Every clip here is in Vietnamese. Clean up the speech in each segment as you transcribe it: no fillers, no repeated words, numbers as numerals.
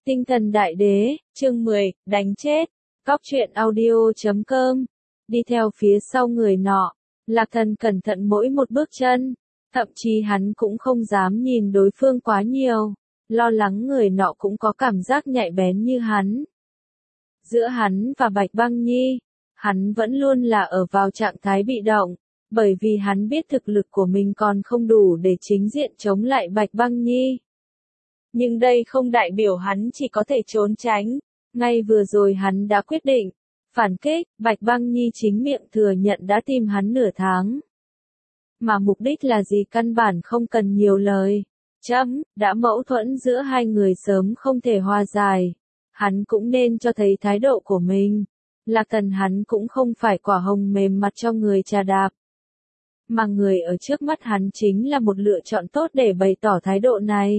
Tinh thần đại đế, chương 10, đánh chết. Cóc truyện audio.com. Đi theo phía sau người nọ, Lạc Thần cẩn thận mỗi một bước chân, thậm chí hắn cũng không dám nhìn đối phương quá nhiều, lo lắng người nọ cũng có cảm giác nhạy bén như hắn. Giữa hắn và Bạch Băng Nhi, hắn vẫn luôn là ở vào trạng thái bị động, bởi vì hắn biết thực lực của mình còn không đủ để chính diện chống lại Bạch Băng Nhi. Nhưng đây không đại biểu hắn chỉ có thể trốn tránh. Ngay vừa rồi hắn đã quyết định phản kích. Bạch Băng Nhi chính miệng thừa nhận đã tìm hắn nửa tháng. Mà mục đích là gì căn bản không cần nhiều lời. Đã mâu thuẫn giữa hai người sớm không thể hòa giải. Hắn cũng nên cho thấy thái độ của mình. Lạc Thần hắn cũng không phải quả hồng mềm mặt cho người trà đạp. Mà người ở trước mắt hắn chính là một lựa chọn tốt để bày tỏ thái độ này.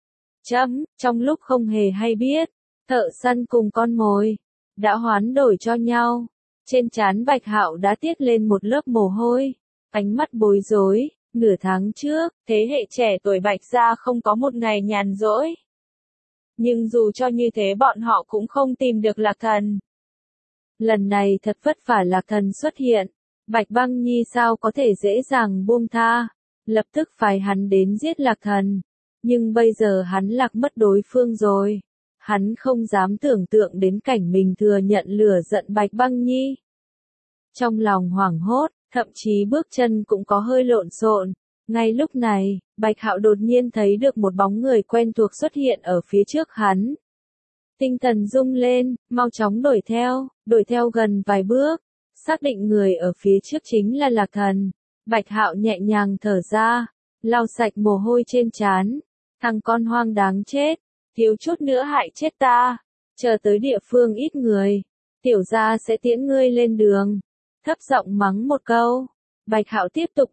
Trong lúc không hề hay biết, thợ săn cùng con mồi đã hoán đổi cho nhau. Trên trán Bạch Hạo đã tiết lên một lớp mồ hôi, ánh mắt bối rối. Nửa tháng trước, thế hệ trẻ tuổi Bạch gia không có một ngày nhàn rỗi. Nhưng dù cho như thế bọn họ cũng không tìm được Lạc Thần. Lần này thật vất vả Lạc Thần xuất hiện, Bạch Băng Nhi sao có thể dễ dàng buông tha, lập tức phái hắn đến giết Lạc Thần. Nhưng bây giờ hắn lạc mất đối phương rồi. Hắn không dám tưởng tượng đến cảnh mình thừa nhận lửa giận Bạch Băng Nhi. Trong lòng hoảng hốt, thậm chí bước chân cũng có hơi lộn xộn. Ngay lúc này, Bạch Hạo đột nhiên thấy được một bóng người quen thuộc xuất hiện ở phía trước hắn. Tinh thần rung lên, mau chóng đuổi theo gần vài bước, xác định người ở phía trước chính là Lạc Thần. Bạch Hạo nhẹ nhàng thở ra, lau sạch mồ hôi trên trán. Thằng con hoang đáng chết, thiếu chút nữa hại chết ta, chờ tới địa phương ít người, tiểu gia sẽ tiễn ngươi lên đường. Thấp giọng mắng một câu, Bạch Hạo tiếp tục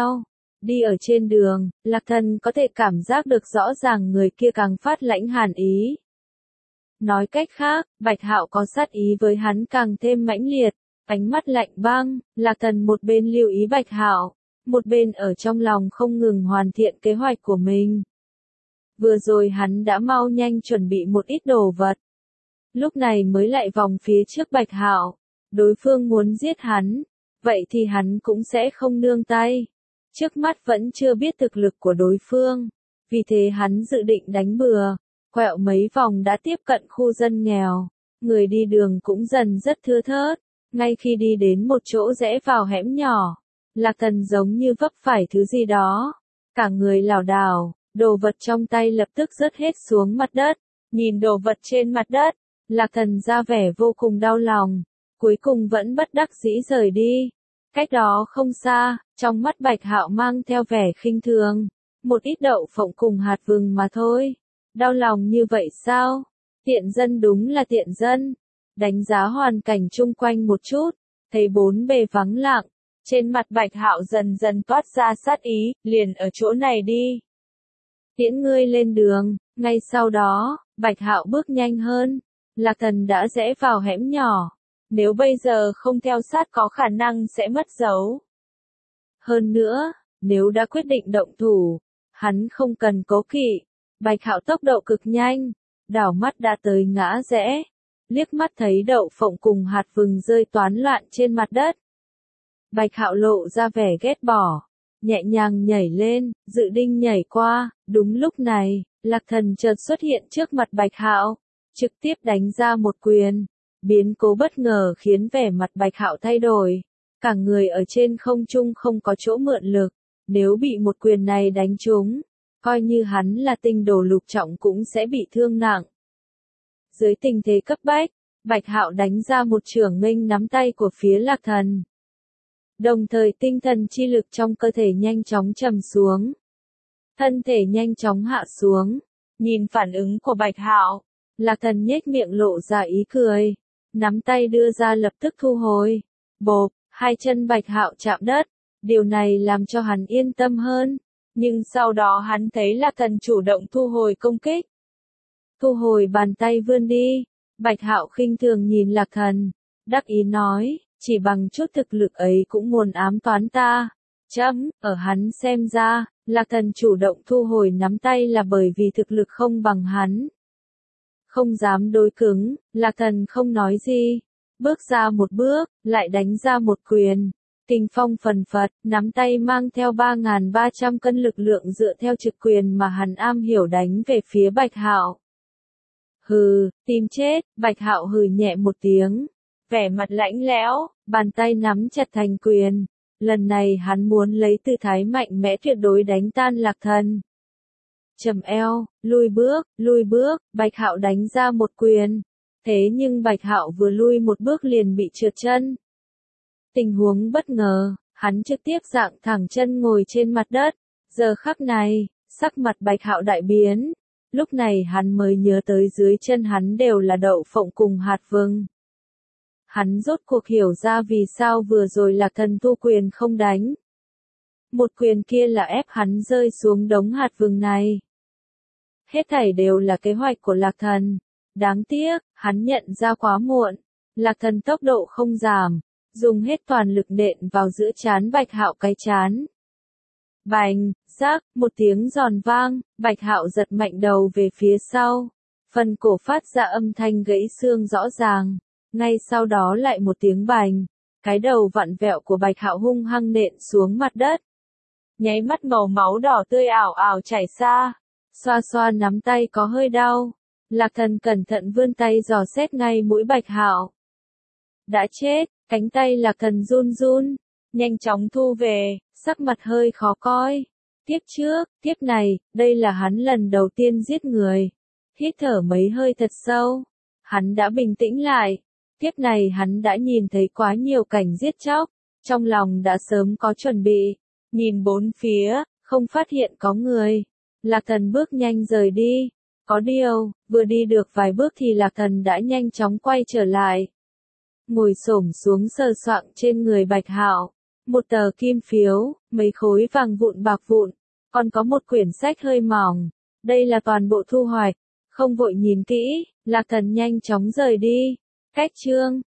đi ở trên đường, Lạc Thần có thể cảm giác được rõ ràng người kia càng phát lãnh hàn ý. Nói cách khác, Bạch Hạo có sát ý với hắn càng thêm mãnh liệt, ánh mắt lạnh băng. Lạc Thần một bên lưu ý Bạch Hạo, một bên ở trong lòng không ngừng hoàn thiện kế hoạch của mình. Vừa rồi hắn đã mau nhanh chuẩn bị một ít đồ vật. Lúc này mới lại vòng phía trước Bạch Hạo. Đối phương muốn giết hắn, vậy thì hắn cũng sẽ không nương tay. Trước mắt vẫn chưa biết thực lực của đối phương, vì thế hắn dự định đánh bừa. Quẹo mấy vòng đã tiếp cận khu dân nghèo, người đi đường cũng dần rất thưa thớt. Ngay khi đi đến một chỗ rẽ vào hẻm nhỏ, Lạc Thần giống như vấp phải thứ gì đó, cả người lảo đảo. Đồ vật trong tay lập tức rớt hết xuống mặt đất. Nhìn đồ vật trên mặt đất, Lạc Thần ra vẻ vô cùng đau lòng, cuối cùng vẫn bất đắc dĩ rời đi. Cách đó không xa, trong mắt Bạch Hạo mang theo vẻ khinh thường, một ít đậu phộng cùng hạt vừng mà thôi. Đau lòng như vậy sao? Tiện dân đúng là tiện dân. Đánh giá hoàn cảnh chung quanh một chút, thấy bốn bề vắng lặng, trên mặt Bạch Hạo dần dần toát ra sát ý, liền ở chỗ này đi. Tiễn ngươi lên đường. Ngay sau đó, Bạch Hạo bước nhanh hơn. Lạc Thần đã rẽ vào hẻm nhỏ. Nếu bây giờ không theo sát có khả năng sẽ mất dấu. Hơn nữa, nếu đã quyết định động thủ, hắn không cần cố kỵ. Bạch Hạo tốc độ cực nhanh, đảo mắt đã tới ngã rẽ. Liếc mắt thấy đậu phộng cùng hạt vừng rơi toán loạn trên mặt đất. Bạch Hạo lộ ra vẻ ghét bỏ. Nhẹ nhàng nhảy lên, dự định nhảy qua. Đúng lúc này, Lạc Thần chợt xuất hiện trước mặt Bạch Hạo, trực tiếp đánh ra một quyền. Biến cố bất ngờ khiến vẻ mặt Bạch Hạo thay đổi. Cả người ở trên không trung không có chỗ mượn lực. Nếu bị một quyền này đánh trúng, coi như hắn là tinh đồ lục trọng cũng sẽ bị thương nặng. Dưới tình thế cấp bách, Bạch Hạo đánh ra một chưởng nghênh nắm tay của phía Lạc Thần. Đồng thời tinh thần chi lực trong cơ thể nhanh chóng trầm xuống. Thân thể nhanh chóng hạ xuống. Nhìn phản ứng của Bạch Hạo, Lạc Thần nhếch miệng lộ ra ý cười. Nắm tay đưa ra lập tức thu hồi. Bộp, hai chân Bạch Hạo chạm đất. Điều này làm cho hắn yên tâm hơn. Nhưng sau đó hắn thấy Lạc Thần chủ động thu hồi công kích. Thu hồi bàn tay vươn đi. Bạch Hạo khinh thường nhìn Lạc Thần. Đắc ý nói. Chỉ bằng chút thực lực ấy cũng muốn ám toán ta. Ở hắn xem ra, Lạc Thần chủ động thu hồi nắm tay là bởi vì thực lực không bằng hắn. không dám đối cứng, Lạc Thần không nói gì. Bước ra một bước, lại đánh ra một quyền. Kình phong phần phật, nắm tay mang theo 3.300 cân lực lượng dựa theo trực quyền mà hắn am hiểu đánh về phía Bạch Hạo. Hừ, tìm chết, Bạch Hạo hừ nhẹ một tiếng, vẻ mặt lãnh lẽo, bàn tay nắm chặt thành quyền. Lần này hắn muốn lấy tư thái mạnh mẽ tuyệt đối đánh tan Lạc Thần. Trầm eo, lùi bước, Bạch Hạo đánh ra một quyền. Thế nhưng Bạch Hạo vừa lui một bước liền bị trượt chân. Tình huống bất ngờ, hắn trực tiếp dạng thẳng chân ngồi trên mặt đất. Giờ khắc này, sắc mặt Bạch Hạo đại biến. Lúc này hắn mới nhớ tới dưới chân hắn đều là đậu phộng cùng hạt vừng. Hắn rốt cuộc hiểu ra vì sao vừa rồi Lạc Thần thu quyền không đánh. Một quyền kia là ép hắn rơi xuống đống hạt vừng này. Hết thảy đều là kế hoạch của Lạc Thần. Đáng tiếc, hắn nhận ra quá muộn. Lạc Thần tốc độ không giảm, dùng hết toàn lực nện vào giữa trán Bạch Hạo cái trán. Bành, rắc, một tiếng giòn vang, Bạch Hạo giật mạnh đầu về phía sau. Phần cổ phát ra âm thanh gãy xương rõ ràng. Ngay sau đó lại một tiếng bành. Cái đầu vặn vẹo của Bạch Hạo hung hăng nện xuống mặt đất. Nháy mắt màu máu đỏ tươi ảo ảo chảy ra. Xoa xoa nắm tay có hơi đau. Lạc Thần cẩn thận vươn tay dò xét ngay mũi Bạch Hạo. Đã chết, cánh tay Lạc Thần run run, nhanh chóng thu về, sắc mặt hơi khó coi. Tiếp này, đây là hắn lần đầu tiên giết người. Hít thở mấy hơi thật sâu, hắn đã bình tĩnh lại. Tiếp này hắn đã nhìn thấy quá nhiều cảnh giết chóc, trong lòng đã sớm có chuẩn bị. Nhìn bốn phía, không phát hiện có người. Lạc Thần bước nhanh rời đi. Có điều, vừa đi được vài bước thì Lạc Thần đã nhanh chóng quay trở lại. Ngồi xổm xuống sờ soạng trên người Bạch Hạo. Một tờ kim phiếu, mấy khối vàng vụn bạc vụn, còn có một quyển sách hơi mỏng. Đây là toàn bộ thu hoạch. Không vội nhìn kỹ, Lạc Thần nhanh chóng rời đi. Cách chương